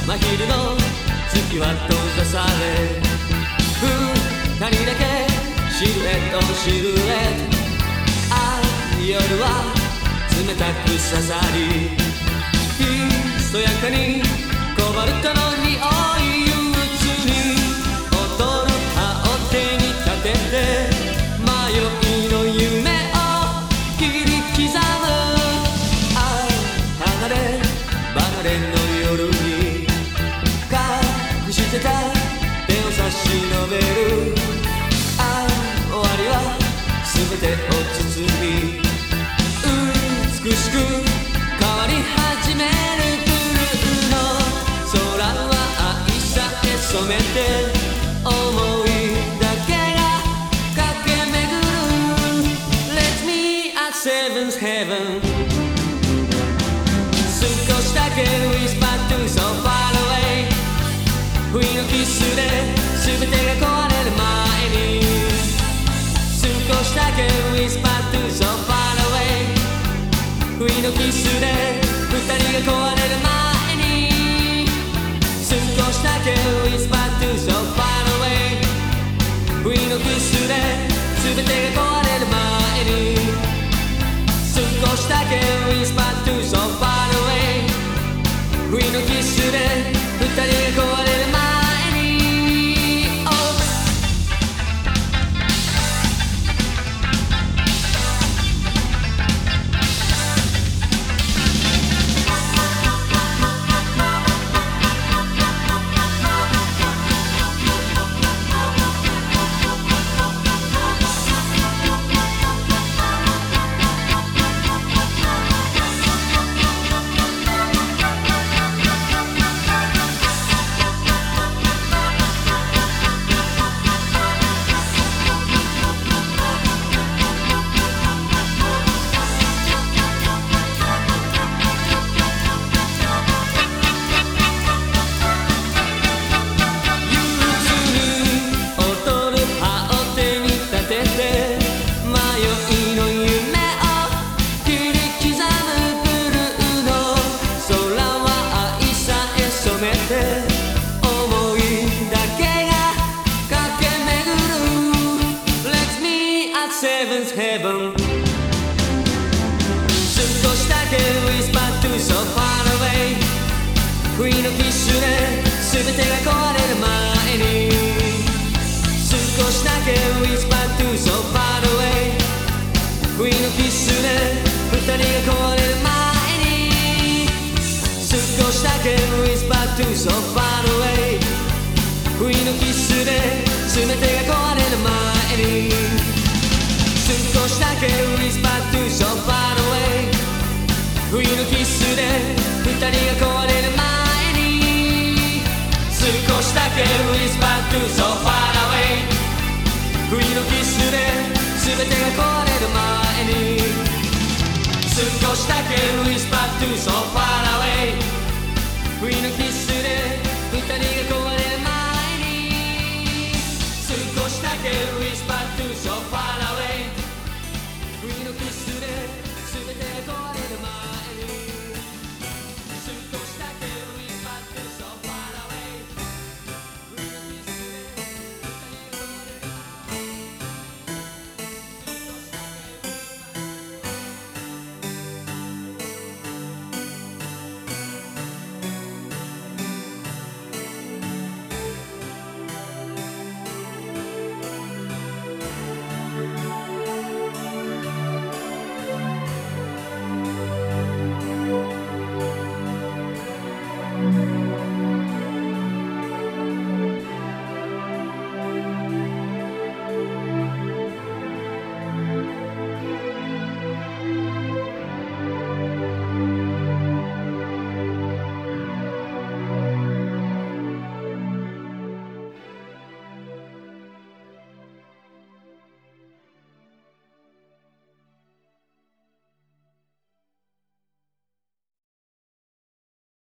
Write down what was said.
真昼の月は閉ざされ、二人だけシルエットシルエット。ああ夜は冷たく刺さり、ひそやかにコバルトの匂い憂鬱に踊る葉を手に立てて迷いの夢を切り刻む。ああ離れ離れの夜に隠してた手を差し伸べる。ああ終わりは全てを包み美しく変わり始める。ブルーの空は愛さえ染めて想いだけが駆け巡る。 Let me at Seven's Heaven。 少しだけ Whisper to so far away。 不意のキスで全てが壊れる前に、少しだけ Whisper to so far away。 不意のキスで二人が壊れる前に、少しだけ Whisper to so far away。 不意のキスで全てが壊れる前に、少しだけ Whisper to so far away。 不意のキスで二人が壊れる前に、Seven's Heaven。 少しだけ Whisper to so far away。 不意のキスで全てが壊れる前に、少しだけ Whisper to so far away。 不意のキスで二人が壊れる前に、少しだけ Whisper to so far away。 不意のキスで全てが壊れる前に、少しだけ Whisper to so far away。 不意のキスで二人が壊れる前に、少しだけ Whisper to so far away。 不意のキスで全てが壊れる前に、少しだけ Whisper to so far away。